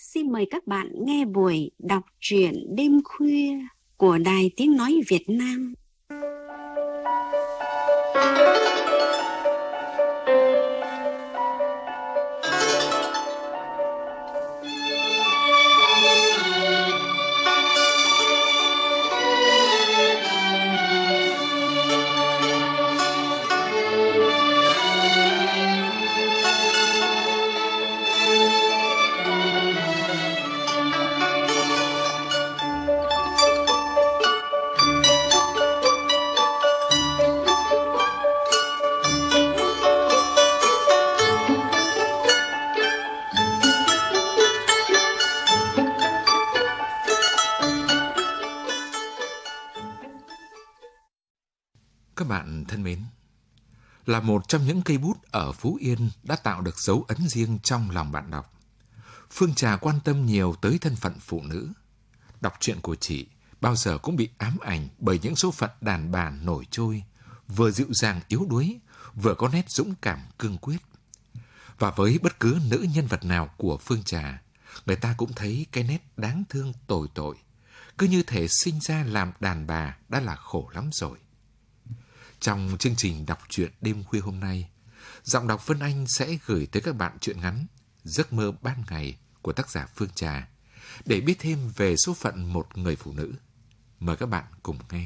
xin mời các bạn nghe buổi đọc truyện đêm khuya của Đài Tiếng Nói Việt Nam. Các bạn thân mến, là một trong những cây bút ở Phú Yên đã tạo được dấu ấn riêng trong lòng bạn đọc, Phương Trà quan tâm nhiều tới thân phận phụ nữ. Đọc truyện của chị bao giờ cũng bị ám ảnh bởi những số phận đàn bà nổi trôi, vừa dịu dàng yếu đuối, vừa có nét dũng cảm cương quyết. Và với bất cứ nữ nhân vật nào của Phương Trà, người ta cũng thấy cái nét đáng thương tồi tội, cứ như thể sinh ra làm đàn bà đã là khổ lắm rồi. Trong chương trình đọc truyện đêm khuya hôm nay, giọng đọc Vân Anh sẽ gửi tới các bạn truyện ngắn Giấc mơ ban ngày của tác giả Phương Trà để biết thêm về số phận một người phụ nữ. Mời các bạn cùng nghe.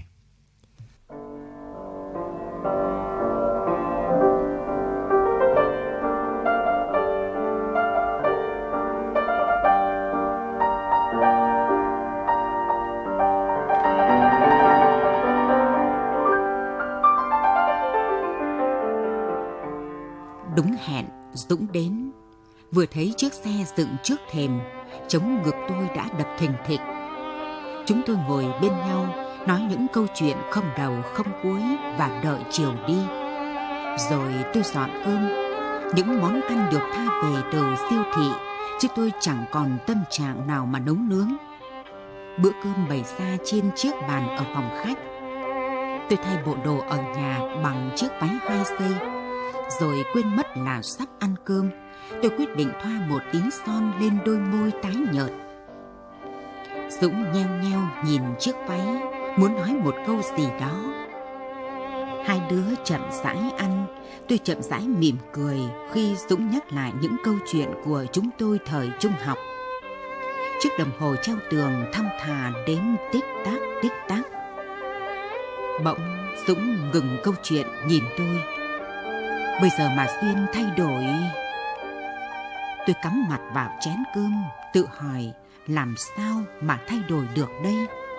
Đúng hẹn, Dũng đến. Vừa thấy chiếc xe dựng trước thềm, chống ngực tôi đã đập thình thịch. Chúng tôi ngồi bên nhau, nói những câu chuyện không đầu không cuối và đợi chiều đi. Rồi tôi dọn cơm. Những món ăn được tha về từ siêu thị, chứ tôi chẳng còn tâm trạng nào mà nấu nướng. Bữa cơm bày ra trên chiếc bàn ở phòng khách. Tôi thay bộ đồ ở nhà bằng chiếc váy 2 giây. Rồi quên mất là sắp ăn cơm, tôi quyết định thoa một tí son lên đôi môi tái nhợt. Dũng nheo nheo nhìn chiếc váy, muốn nói một câu gì đó. Hai đứa chậm rãi ăn, tôi chậm rãi mỉm cười khi Dũng nhắc lại những câu chuyện của chúng tôi thời trung học. Chiếc đồng hồ treo tường thong thả đếm tích tắc tích tắc. Bỗng Dũng ngừng câu chuyện nhìn tôi. Bây giờ mà Xuyên thay đổi... Tôi cắm mặt vào chén cơm, tự hỏi làm sao mà thay đổi được đây.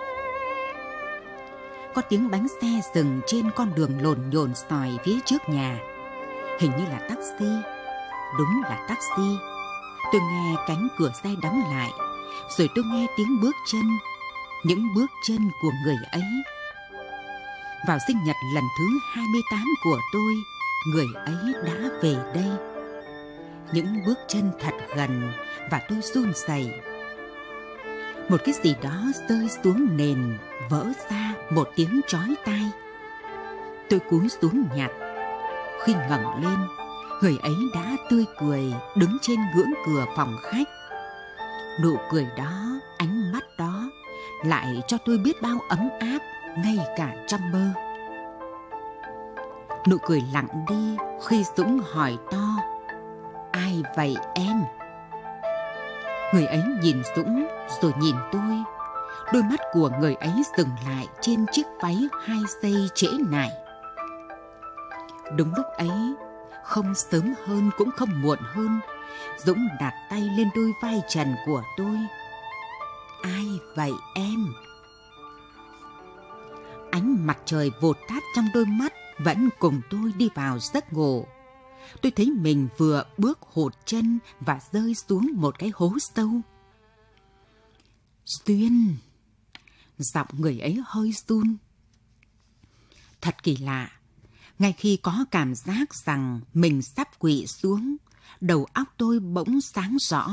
Có tiếng bánh xe dừng trên con đường lồn nhồn sỏi phía trước nhà. Hình như là taxi. Đúng là taxi. Tôi nghe cánh cửa xe đóng lại. Rồi tôi nghe tiếng bước chân. Những bước chân của người ấy. Vào sinh nhật lần thứ 28 của tôi, người ấy đã về đây. Những bước chân thật gần và tôi run rẩy. Một cái gì đó rơi xuống nền, vỡ ra một tiếng chói tai. Tôi cúi xuống nhặt. Khi ngẩng lên, người ấy đã tươi cười đứng trên ngưỡng cửa phòng khách. Nụ cười đó, ánh mắt đó lại cho tôi biết bao ấm áp ngay cả trong mơ. Nụ cười lặng đi khi Dũng hỏi to: "Ai vậy em?" Người ấy nhìn Dũng rồi nhìn tôi. Đôi mắt của người ấy dừng lại trên chiếc váy 2 giây trễ nải. Đúng lúc ấy, không sớm hơn cũng không muộn hơn, Dũng đặt tay lên đôi vai trần của tôi. "Ai vậy em?" Ánh mặt trời vụt tắt trong đôi mắt vẫn cùng tôi đi vào giấc ngủ. Tôi thấy mình vừa bước hụt chân và rơi xuống một cái hố sâu. "Xuyên." Giọng người ấy hơi run. Thật kỳ lạ. Ngay khi có cảm giác rằng mình sắp quỵ xuống, đầu óc tôi bỗng sáng rõ.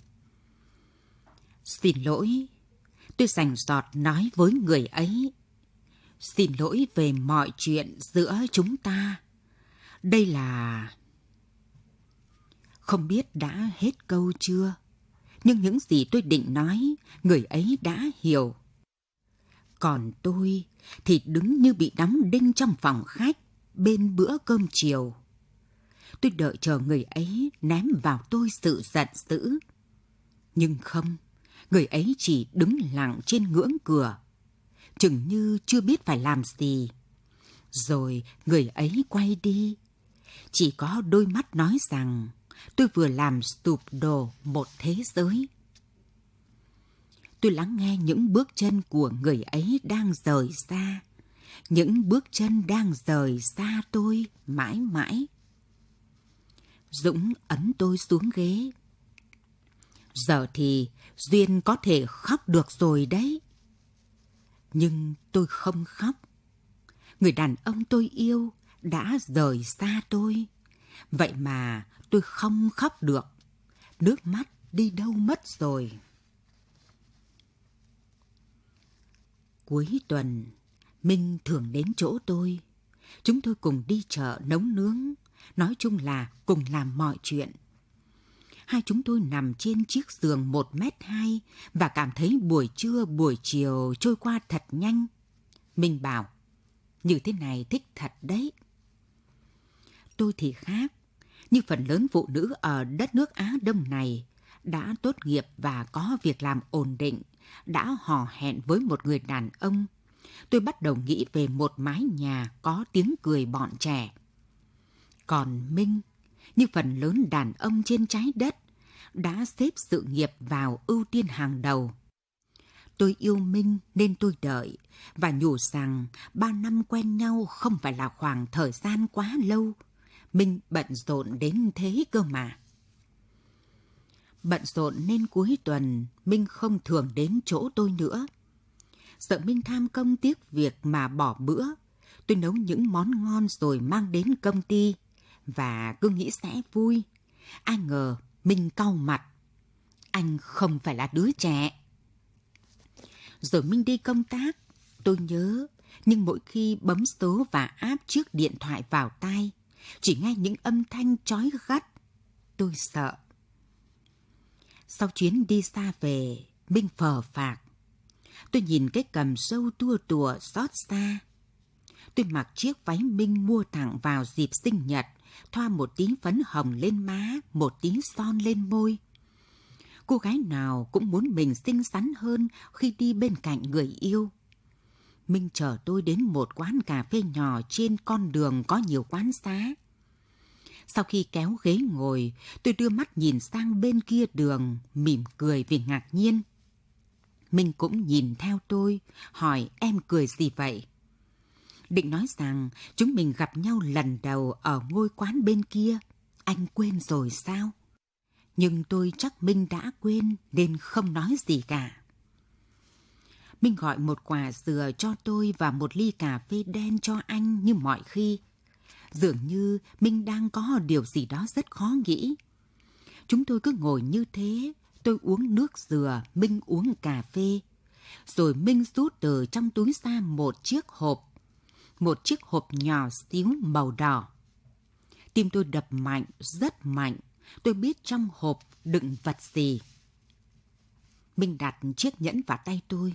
"Xin lỗi." Tôi rành rọt nói với người ấy. "Xin lỗi về mọi chuyện giữa chúng ta. Đây là..." Không biết đã hết câu chưa? Nhưng những gì tôi định nói, người ấy đã hiểu. Còn tôi thì đứng như bị đóng đinh trong phòng khách bên bữa cơm chiều. Tôi đợi chờ người ấy ném vào tôi sự giận dữ. Nhưng không, người ấy chỉ đứng lặng trên ngưỡng cửa, chừng như chưa biết phải làm gì. Rồi người ấy quay đi. Chỉ có đôi mắt nói rằng tôi vừa làm sụp đổ một thế giới. Tôi lắng nghe những bước chân của người ấy đang rời xa. Những bước chân đang rời xa tôi mãi mãi. Dũng ấn tôi xuống ghế. Giờ thì Duyên có thể khóc được rồi đấy. Nhưng tôi không khóc. Người đàn ông tôi yêu đã rời xa tôi. Vậy mà tôi không khóc được. Nước mắt đi đâu mất rồi. Cuối tuần, Minh thường đến chỗ tôi. Chúng tôi cùng đi chợ nấu nướng. Nói chung là cùng làm mọi chuyện. Hai chúng tôi nằm trên chiếc giường 1m2 và cảm thấy buổi trưa buổi chiều trôi qua thật nhanh. Minh bảo, như thế này thích thật đấy. Tôi thì khác. Như phần lớn phụ nữ ở đất nước Á Đông này, đã tốt nghiệp và có việc làm ổn định, đã hò hẹn với một người đàn ông. Tôi bắt đầu nghĩ về một mái nhà có tiếng cười bọn trẻ. Còn Minh, như phần lớn đàn ông trên trái đất, đã xếp sự nghiệp vào ưu tiên hàng đầu. Tôi yêu Minh nên tôi đợi và nhủ rằng 3 năm quen nhau không phải là khoảng thời gian quá lâu. Minh bận rộn đến thế cơ mà. Bận rộn nên cuối tuần Minh không thường đến chỗ tôi nữa. Sợ Minh tham công tiếc việc mà bỏ bữa, tôi nấu những món ngon rồi mang đến công ty và cứ nghĩ sẽ vui. Ai ngờ Minh cau mặt. Anh không phải là đứa trẻ. Rồi Minh đi công tác, tôi nhớ, nhưng mỗi khi bấm số và áp chiếc điện thoại vào tai, chỉ nghe những âm thanh chói gắt. Tôi sợ. Sau chuyến đi xa về, Minh phờ phạc. Tôi nhìn cái cằm râu tua tủa xót xa. Tôi mặc chiếc váy Minh mua tặng vào dịp sinh nhật, thoa một tí phấn hồng lên má, một tí son lên môi. Cô gái nào cũng muốn mình xinh xắn hơn khi đi bên cạnh người yêu. Minh chở tôi đến một quán cà phê nhỏ trên con đường có nhiều quán xá. Sau khi kéo ghế ngồi, tôi đưa mắt nhìn sang bên kia đường, mỉm cười vì ngạc nhiên. Minh cũng nhìn theo tôi, hỏi em cười gì vậy? Định nói rằng chúng mình gặp nhau lần đầu ở ngôi quán bên kia. Anh quên rồi sao? Nhưng tôi chắc Minh đã quên nên không nói gì cả. Minh gọi một quả dừa cho tôi và một ly cà phê đen cho anh như mọi khi. Dường như Minh đang có điều gì đó rất khó nghĩ. Chúng tôi cứ ngồi như thế, tôi uống nước dừa, Minh uống cà phê. Rồi Minh rút từ trong túi ra một chiếc hộp nhỏ xíu màu đỏ. Tim tôi đập mạnh, rất mạnh. Tôi biết trong hộp đựng vật gì. Minh đặt chiếc nhẫn vào tay tôi.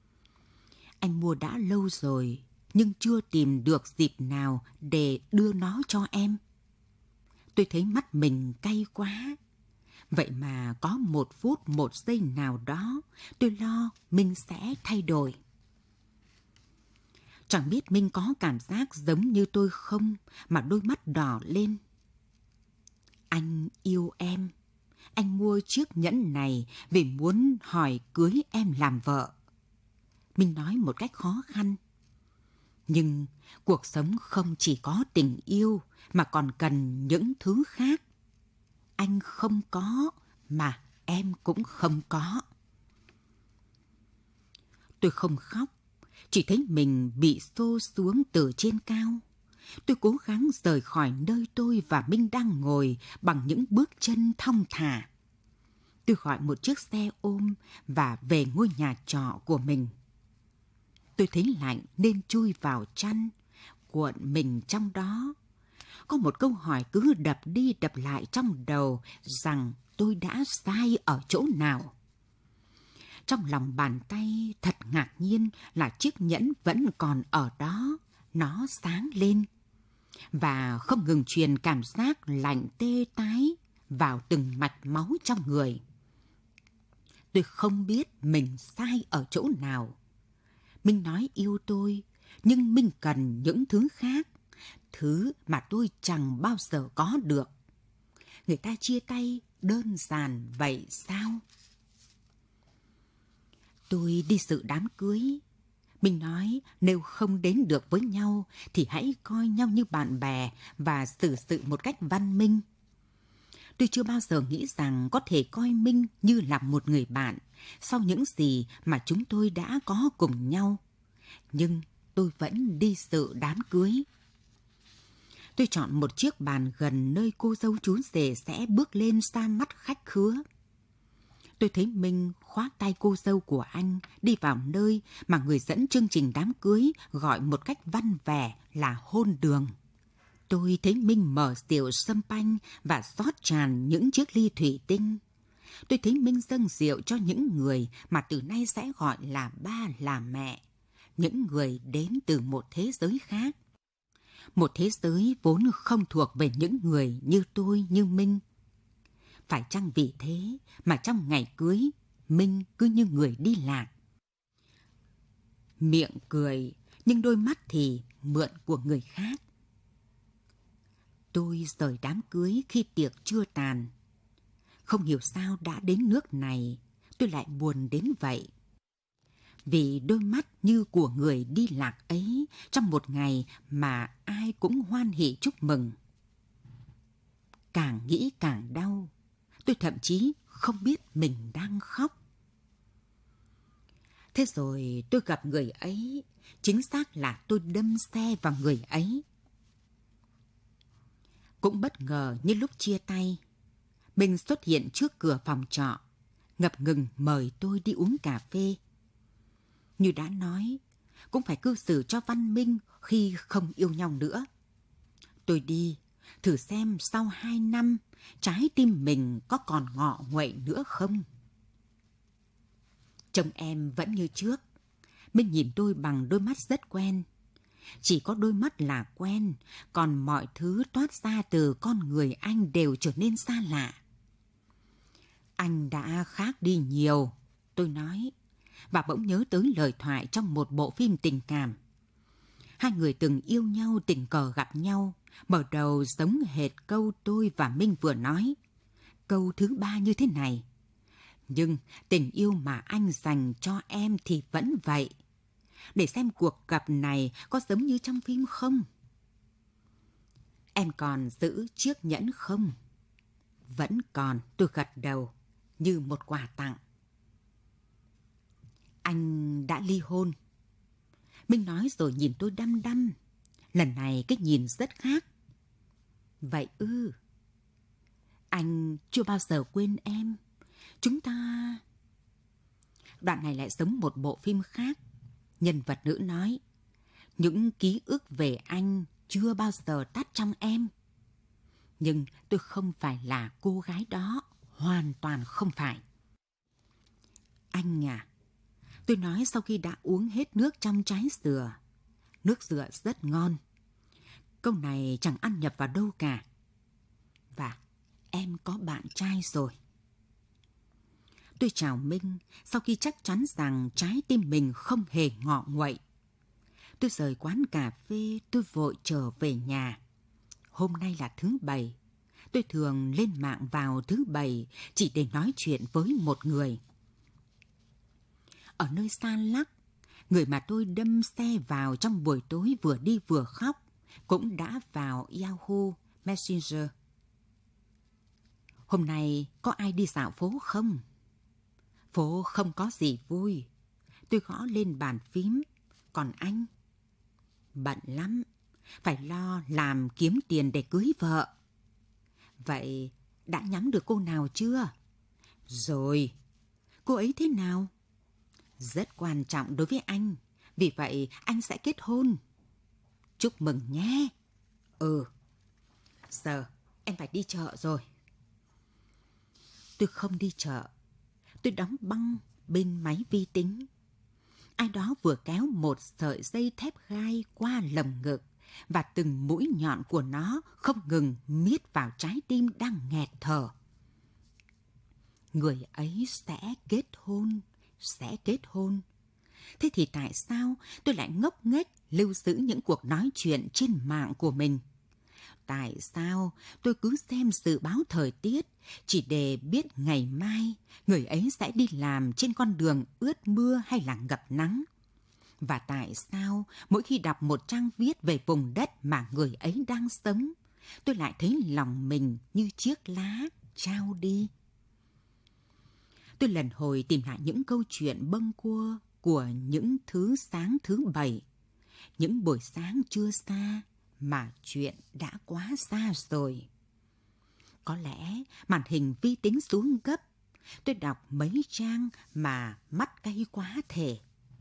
Anh mua đã lâu rồi, nhưng chưa tìm được dịp nào để đưa nó cho em. Tôi thấy mắt mình cay quá. Vậy mà có 1 phút 1 giây nào đó, tôi lo Minh sẽ thay đổi. Chẳng biết Minh có cảm giác giống như tôi không, mà đôi mắt đỏ lên. Anh yêu em. Anh mua chiếc nhẫn này vì muốn hỏi cưới em làm vợ. Minh nói một cách khó khăn. Nhưng cuộc sống không chỉ có tình yêu mà còn cần những thứ khác. Anh không có mà em cũng không có. Tôi không khóc, chỉ thấy mình bị xô xuống từ trên cao. Tôi cố gắng rời khỏi nơi tôi và Minh đang ngồi bằng những bước chân thong thả. Tôi gọi một chiếc xe ôm và về ngôi nhà trọ của mình. Tôi thấy lạnh nên chui vào chăn, cuộn mình trong đó. có một câu hỏi cứ đập đi đập lại trong đầu rằng tôi đã sai ở chỗ nào. Trong lòng bàn tay thật ngạc nhiên là chiếc nhẫn vẫn còn ở đó, nó sáng lên và không ngừng truyền cảm giác lạnh tê tái vào từng mạch máu trong người. Tôi không biết mình sai ở chỗ nào. Minh nói yêu tôi, nhưng Minh cần những thứ khác, thứ mà tôi chẳng bao giờ có được. Người ta chia tay đơn giản vậy sao? Tôi đi dự đám cưới. Minh nói nếu không đến được với nhau thì hãy coi nhau như bạn bè và xử sự một cách văn minh. Tôi chưa bao giờ nghĩ rằng có thể coi Minh như là một người bạn sau những gì mà chúng tôi đã có cùng nhau. Nhưng tôi vẫn đi dự đám cưới. Tôi chọn một chiếc bàn gần nơi cô dâu chú rể sẽ bước lên ra mắt khách khứa. Tôi thấy Minh khoác tay cô dâu của anh đi vào nơi mà người dẫn chương trình đám cưới gọi một cách văn vẻ là hôn đường. Tôi thấy Minh mở rượu champagne và rót tràn những chiếc ly thủy tinh. Tôi thấy Minh dâng rượu cho những người mà từ nay sẽ gọi là ba là mẹ, những người đến từ một thế giới khác. Một thế giới vốn không thuộc về những người như tôi, như Minh. Phải chăng vì thế mà trong ngày cưới, Minh cứ như người đi lạc? Miệng cười, nhưng đôi mắt thì mượn của người khác. Tôi rời đám cưới khi tiệc chưa tàn. Không hiểu sao đã đến nước này, tôi lại buồn đến vậy. Vì đôi mắt như của người đi lạc ấy trong một ngày mà ai cũng hoan hỉ chúc mừng. Càng nghĩ càng đau, tôi thậm chí không biết mình đang khóc. Thế rồi tôi gặp người ấy, chính xác là tôi đâm xe vào người ấy. Cũng bất ngờ như lúc chia tay, Minh xuất hiện trước cửa phòng trọ, ngập ngừng mời tôi đi uống cà phê. Như đã nói, cũng phải cư xử cho văn minh khi không yêu nhau nữa. Tôi đi, thử xem sau 2 năm, trái tim mình có còn ngọ nguậy nữa không? Trông em vẫn như trước. Minh nhìn tôi bằng đôi mắt rất quen. Chỉ có đôi mắt là quen, còn mọi thứ toát ra từ con người anh đều trở nên xa lạ. Anh đã khác đi nhiều, tôi nói, và bỗng nhớ tới lời thoại trong một bộ phim tình cảm. Hai người từng yêu nhau tình cờ gặp nhau, mở đầu giống hệt câu tôi và Minh vừa nói. Câu thứ 3 như thế này: nhưng tình yêu mà anh dành cho em thì vẫn vậy. Để xem cuộc gặp này có giống như trong phim không? Em còn giữ chiếc nhẫn không? Vẫn còn, tôi gật đầu, như một quà tặng. Anh đã ly hôn. Minh nói rồi nhìn tôi đăm đăm. Lần này cái nhìn rất khác. Vậy ư? Anh chưa bao giờ quên em. Chúng ta... Đoạn này lại giống một bộ phim khác. Nhân vật nữ nói: những ký ức về anh chưa bao giờ tắt trong em. Nhưng tôi không phải là cô gái đó. Hoàn toàn không phải. Anh à, tôi nói sau khi đã uống hết nước trong trái dừa. Nước dừa rất ngon. Câu này chẳng ăn nhập vào đâu cả. Và em có bạn trai rồi. Tôi chào Minh sau khi chắc chắn rằng trái tim mình không hề ngọ nguậy. Tôi rời quán cà phê, tôi vội trở về nhà. Hôm nay là thứ Bảy. Tôi thường lên mạng vào thứ Bảy chỉ để nói chuyện với một người. Ở nơi xa lắc, người mà tôi đâm xe vào trong buổi tối vừa đi vừa khóc cũng đã vào Yahoo Messenger. Hôm nay có ai đi dạo phố không? Phố không có gì vui. Tôi gõ lên bàn phím. Còn anh? Bận lắm. Phải lo làm kiếm tiền để cưới vợ. Vậy đã nhắm được cô nào chưa? Rồi. Cô ấy thế nào? Rất quan trọng đối với anh. Vì vậy anh sẽ kết hôn. Chúc mừng nhé. Ừ. giờ em phải đi chợ rồi. Tôi không đi chợ. Tôi đóng băng bên máy vi tính. Ai đó vừa kéo một sợi dây thép gai qua lồng ngực và từng mũi nhọn của nó không ngừng miết vào trái tim đang nghẹt thở. Người ấy sẽ kết hôn. Thế thì tại sao tôi lại ngốc nghếch lưu giữ những cuộc nói chuyện trên mạng của mình? Tại sao tôi cứ xem dự báo thời tiết chỉ để biết ngày mai người ấy sẽ đi làm trên con đường ướt mưa hay là ngập nắng? Và tại sao mỗi khi đọc một trang viết về vùng đất mà người ấy đang sống, tôi lại thấy lòng mình như chiếc lá trao đi? Tôi lần hồi tìm lại những câu chuyện bâng quơ của những thứ sáng thứ Bảy, những buổi sáng chưa xa mà chuyện đã quá xa rồi. Có lẽ màn hình vi tính xuống gấp, tôi đọc mấy trang mà mắt cay quá thể.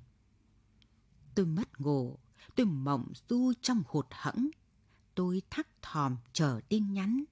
Tôi mất ngủ, tôi mộng du trong hụt hẫng, tôi thắc thòm chờ tin nhắn.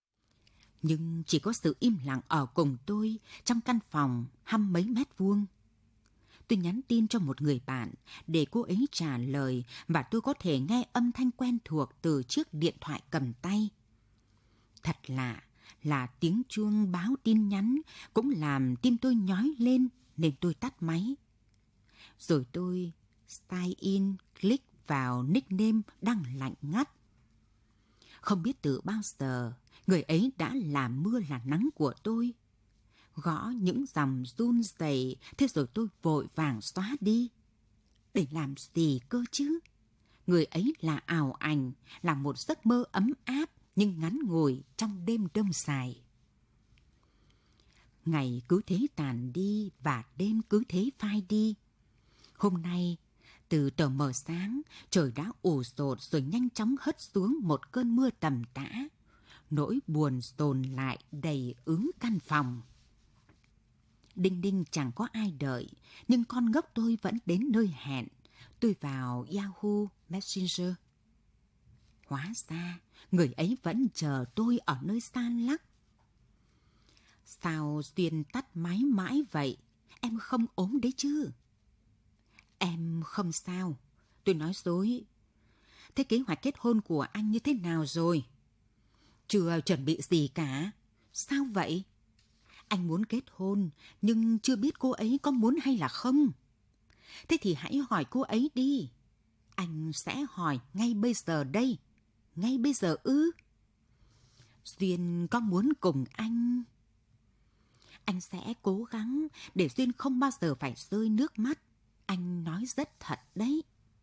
Nhưng chỉ có sự im lặng ở cùng tôi trong căn phòng 20 mấy mét vuông. Tôi nhắn tin cho một người bạn để cô ấy trả lời và tôi có thể nghe âm thanh quen thuộc từ chiếc điện thoại cầm tay. Thật lạ là tiếng chuông báo tin nhắn cũng làm tim tôi nhói lên nên tôi tắt máy. Rồi tôi sign in, click vào nickname đang lạnh ngắt. Không biết từ bao giờ người ấy đã làm mưa là nắng của tôi. Gõ những dòng run rẩy, thế rồi tôi vội vàng xóa đi. Để làm gì cơ chứ? Người ấy là ảo ảnh, là một giấc mơ ấm áp nhưng ngắn ngủi trong đêm đông dài. Ngày cứ thế tàn đi và đêm cứ thế phai đi. Hôm nay, từ tờ mờ sáng, trời đã ủ rột rồi nhanh chóng hất xuống một cơn mưa tầm tã. Nỗi buồn dồn lại đầy ứ căn phòng. Đinh ninh chẳng có ai đợi, nhưng con ngốc tôi vẫn đến nơi hẹn. Tôi vào Yahoo Messenger. Hóa ra, người ấy vẫn chờ tôi ở nơi xa lắc. Sao Duyên tắt máy mãi vậy? Em không ốm đấy chứ? Em không sao. Tôi nói dối. Thế kế hoạch kết hôn của anh như thế nào rồi? Chưa chuẩn bị gì cả. Sao vậy? Anh muốn kết hôn, nhưng chưa biết cô ấy có muốn hay là không. Thế thì hãy hỏi cô ấy đi. Anh sẽ hỏi ngay bây giờ đây. Ngay bây giờ ư? Duyên có muốn cùng anh? Anh sẽ cố gắng để Duyên không bao giờ phải rơi nước mắt. Anh nói rất thật đấy.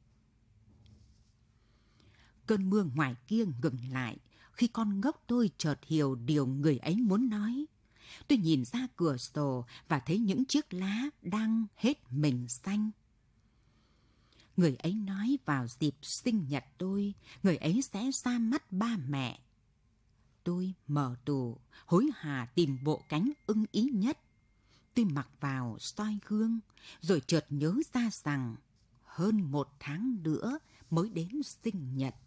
Cơn mưa ngoài kia ngừng lại khi con ngốc tôi chợt hiểu điều người ấy muốn nói. Tôi nhìn ra cửa sổ và thấy những chiếc lá đang hết mình xanh. Người ấy nói vào dịp sinh nhật tôi, người ấy sẽ ra mắt ba mẹ. Tôi mở tủ, hối hả tìm bộ cánh ưng ý nhất. Tôi mặc vào soi gương, rồi chợt nhớ ra rằng hơn 1 tháng nữa mới đến sinh nhật.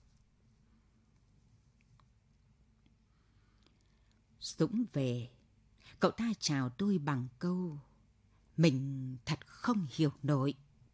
Dũng về, cậu ta chào tôi bằng câu: mình thật không hiểu nổi.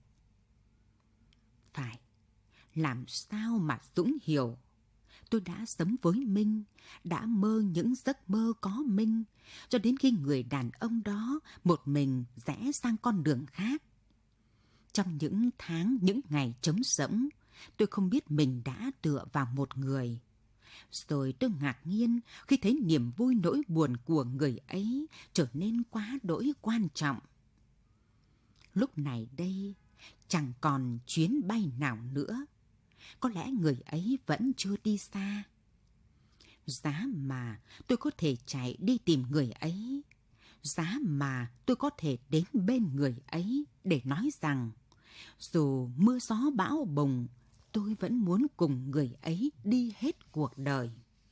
Phải, làm sao mà Dũng hiểu? Tôi đã sống với Minh, đã mơ những giấc mơ có Minh, cho đến khi người đàn ông đó một mình rẽ sang con đường khác. Trong những tháng, những ngày trống rỗng, tôi không biết mình đã tựa vào một người. Rồi tôi ngạc nhiên khi thấy niềm vui nỗi buồn của người ấy trở nên quá đỗi quan trọng. Lúc này đây, chẳng còn chuyến bay nào nữa. Có lẽ người ấy vẫn chưa đi xa. Giá mà tôi có thể chạy đi tìm người ấy, giá mà tôi có thể đến bên người ấy để nói rằng dù mưa gió bão bùng, tôi vẫn muốn cùng người ấy đi hết cuộc đời.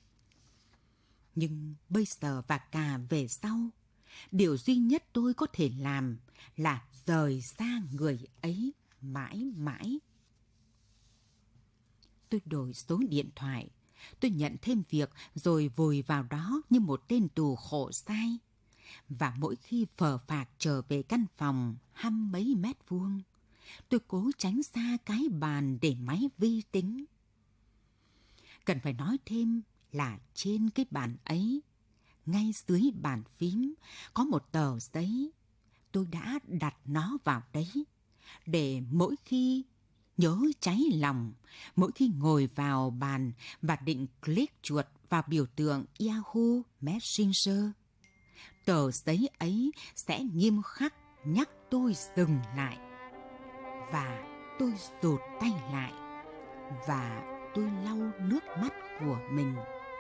Nhưng bây giờ và cả về sau, điều duy nhất tôi có thể làm là rời xa người ấy mãi mãi. Tôi đổi số điện thoại, Tôi nhận thêm việc rồi vùi vào đó như một tên tù khổ sai. Và mỗi khi phờ phạc trở về căn phòng 20 mấy mét vuông, tôi cố tránh xa cái bàn để máy vi tính. Cần phải nói thêm là trên cái bàn ấy, ngay dưới bàn phím, có một tờ giấy. Tôi đã đặt nó vào đấy, để mỗi khi nhớ cháy lòng, mỗi khi ngồi vào bàn và định click chuột vào biểu tượng Yahoo Messenger, tờ giấy ấy sẽ nghiêm khắc nhắc tôi dừng lại. Và tôi rụt tay lại, và tôi lau nước mắt của mình.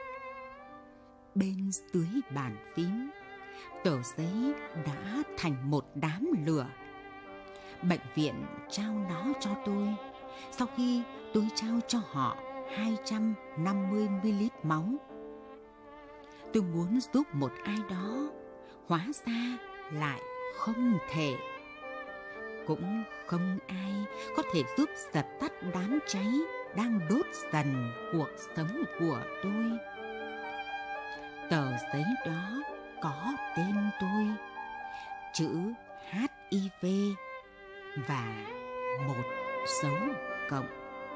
Bên dưới bàn phím, tờ giấy đã thành một đám lửa. Bệnh viện trao nó cho tôi sau khi tôi trao cho họ 250ml máu. Tôi muốn giúp một ai đó, hóa ra lại không thể. Cũng không ai có thể giúp dập tắt đám cháy đang đốt dần cuộc sống của tôi. Tờ giấy đó có tên tôi, chữ HIV và một dấu cộng.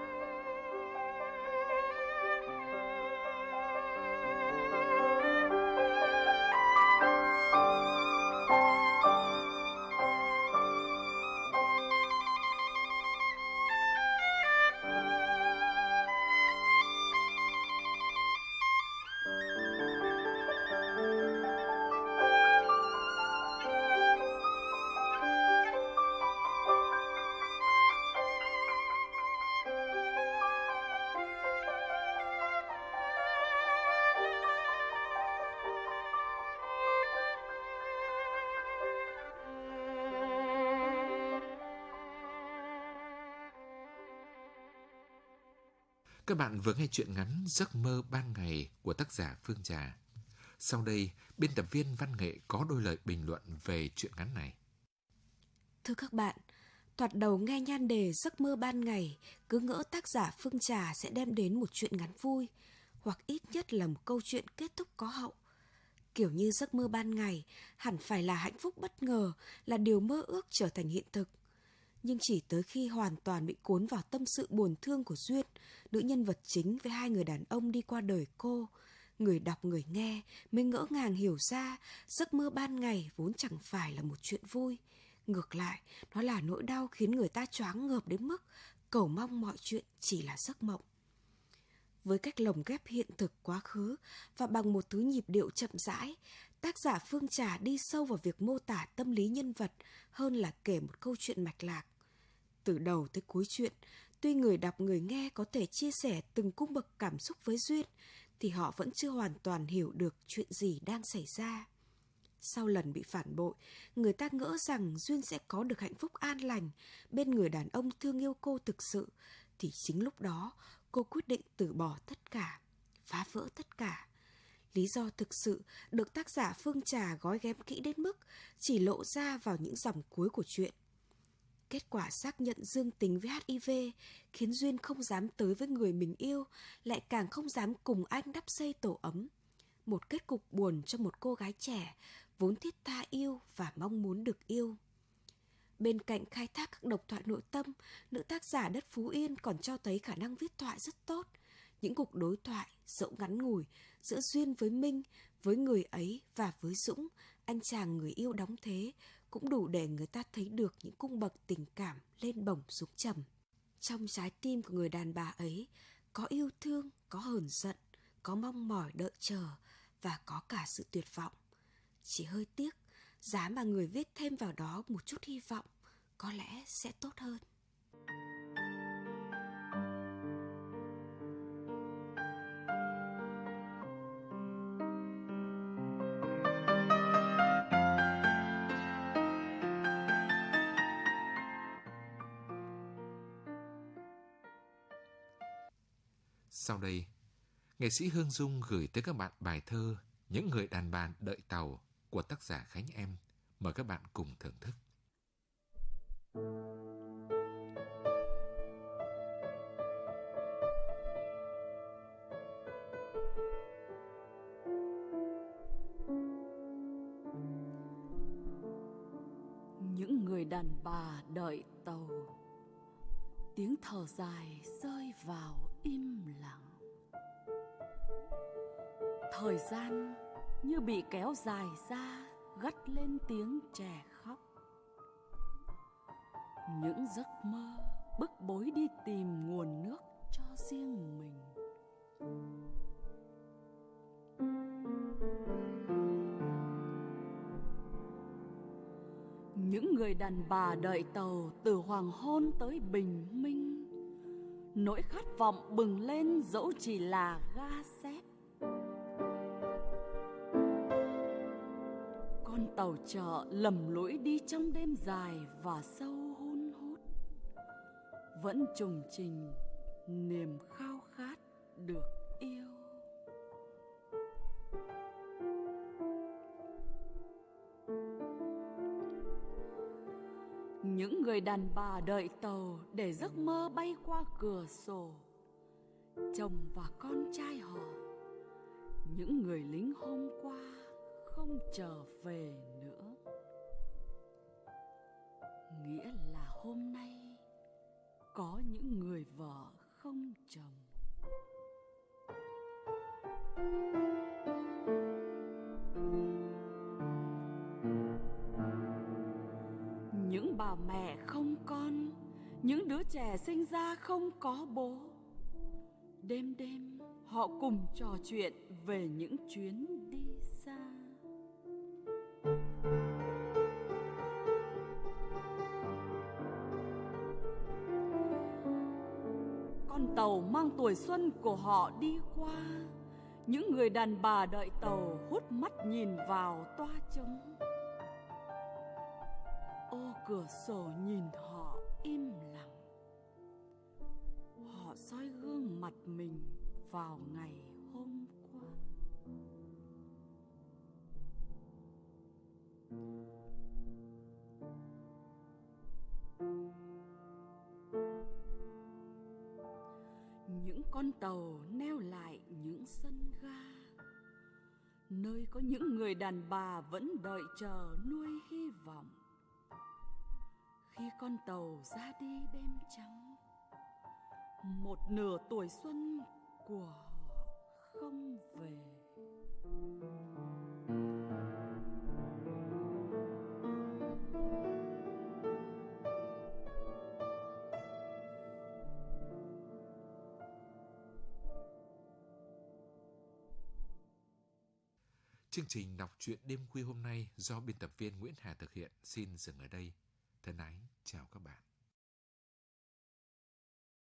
Các bạn vừa nghe chuyện ngắn Giấc mơ ban ngày của tác giả Phương Trà. Sau đây, biên tập viên văn nghệ có đôi lời bình luận về chuyện ngắn này. Thưa các bạn, thoạt đầu nghe nhan đề Giấc mơ ban ngày, cứ ngỡ tác giả Phương Trà sẽ đem đến một chuyện ngắn vui, hoặc ít nhất là một câu chuyện kết thúc có hậu. Kiểu như giấc mơ ban ngày hẳn phải là hạnh phúc bất ngờ, là điều mơ ước trở thành hiện thực. Nhưng chỉ tới khi hoàn toàn bị cuốn vào tâm sự buồn thương của Duyên, nữ nhân vật chính với hai người đàn ông đi qua đời cô, người đọc người nghe mới ngỡ ngàng hiểu ra giấc mơ ban ngày vốn chẳng phải là một chuyện vui. Ngược lại, nó là nỗi đau khiến người ta choáng ngợp đến mức cầu mong mọi chuyện chỉ là giấc mộng. Với cách lồng ghép hiện thực quá khứ và bằng một thứ nhịp điệu chậm rãi, tác giả Phương Trà đi sâu vào việc mô tả tâm lý nhân vật hơn là kể một câu chuyện mạch lạc. Từ đầu tới cuối chuyện, tuy người đọc người nghe có thể chia sẻ từng cung bậc cảm xúc với Duyên, thì họ vẫn chưa hoàn toàn hiểu được chuyện gì đang xảy ra. Sau lần bị phản bội, người ta ngỡ rằng Duyên sẽ có được hạnh phúc an lành bên người đàn ông thương yêu cô thực sự, thì chính lúc đó cô quyết định từ bỏ tất cả, phá vỡ tất cả. Lý do thực sự được tác giả Phương Trà gói ghém kỹ đến mức chỉ lộ ra vào những dòng cuối của chuyện. Kết quả xác nhận dương tính với HIV khiến Duyên không dám tới với người mình yêu, lại càng không dám cùng anh đắp xây tổ ấm. Một kết cục buồn cho một cô gái trẻ, vốn thiết tha yêu và mong muốn được yêu. Bên cạnh khai thác các độc thoại nội tâm, nữ tác giả đất Phú Yên còn cho thấy khả năng viết thoại rất tốt. Những cuộc đối thoại, dẫu ngắn ngủi, giữa Duyên với Minh, với người ấy và với Dũng, anh chàng người yêu đóng thế, cũng đủ để người ta thấy được những cung bậc tình cảm lên bổng xuống trầm. Trong trái tim của người đàn bà ấy, có yêu thương, có hờn giận, có mong mỏi đợi chờ và có cả sự tuyệt vọng. Chỉ hơi tiếc, giá mà người viết thêm vào đó một chút hy vọng, có lẽ sẽ tốt hơn. Sau đây, nghệ sĩ Hương Dung gửi tới các bạn bài thơ Những người đàn bà đợi tàu của tác giả Khánh Em. Mời các bạn cùng thưởng thức. Những người đàn bà đợi tàu, tiếng thở dài rơi vào im lặng. Thời gian như bị kéo dài ra, gắt lên tiếng trẻ khóc. Những giấc mơ bức bối đi tìm nguồn nước cho riêng mình. Những người đàn bà đợi tàu từ hoàng hôn tới bình minh. Nỗi khát vọng bừng lên dẫu chỉ là ga sét. Con tàu chợ lầm lũi đi trong đêm dài và sâu hun hút, vẫn trùng trình niềm khao khát được yêu. Những người đàn bà đợi tàu để giấc mơ bay qua cửa sổ. Chồng và con trai họ, những người lính hôm qua không trở về nữa. Nghĩa là hôm nay có những người vợ không chồng. Những bà mẹ không con, những đứa trẻ sinh ra không có bố. Đêm đêm họ cùng trò chuyện về những chuyến đi xa. Con tàu mang tuổi xuân của họ đi qua. Những người đàn bà đợi tàu hút mắt nhìn vào toa trống. Ô cửa sổ nhìn họ im lặng. Họ soi gương mặt mình vào ngày hôm qua. Những con tàu neo lại những sân ga, nơi có những người đàn bà vẫn đợi chờ nuôi hy vọng. Khi con tàu ra đi đêm trắng, một nửa tuổi xuân của họ không về. Chương trình đọc truyện đêm khuya hôm nay do biên tập viên Nguyễn Hà thực hiện xin dừng ở đây. Thân ái, chào các bạn.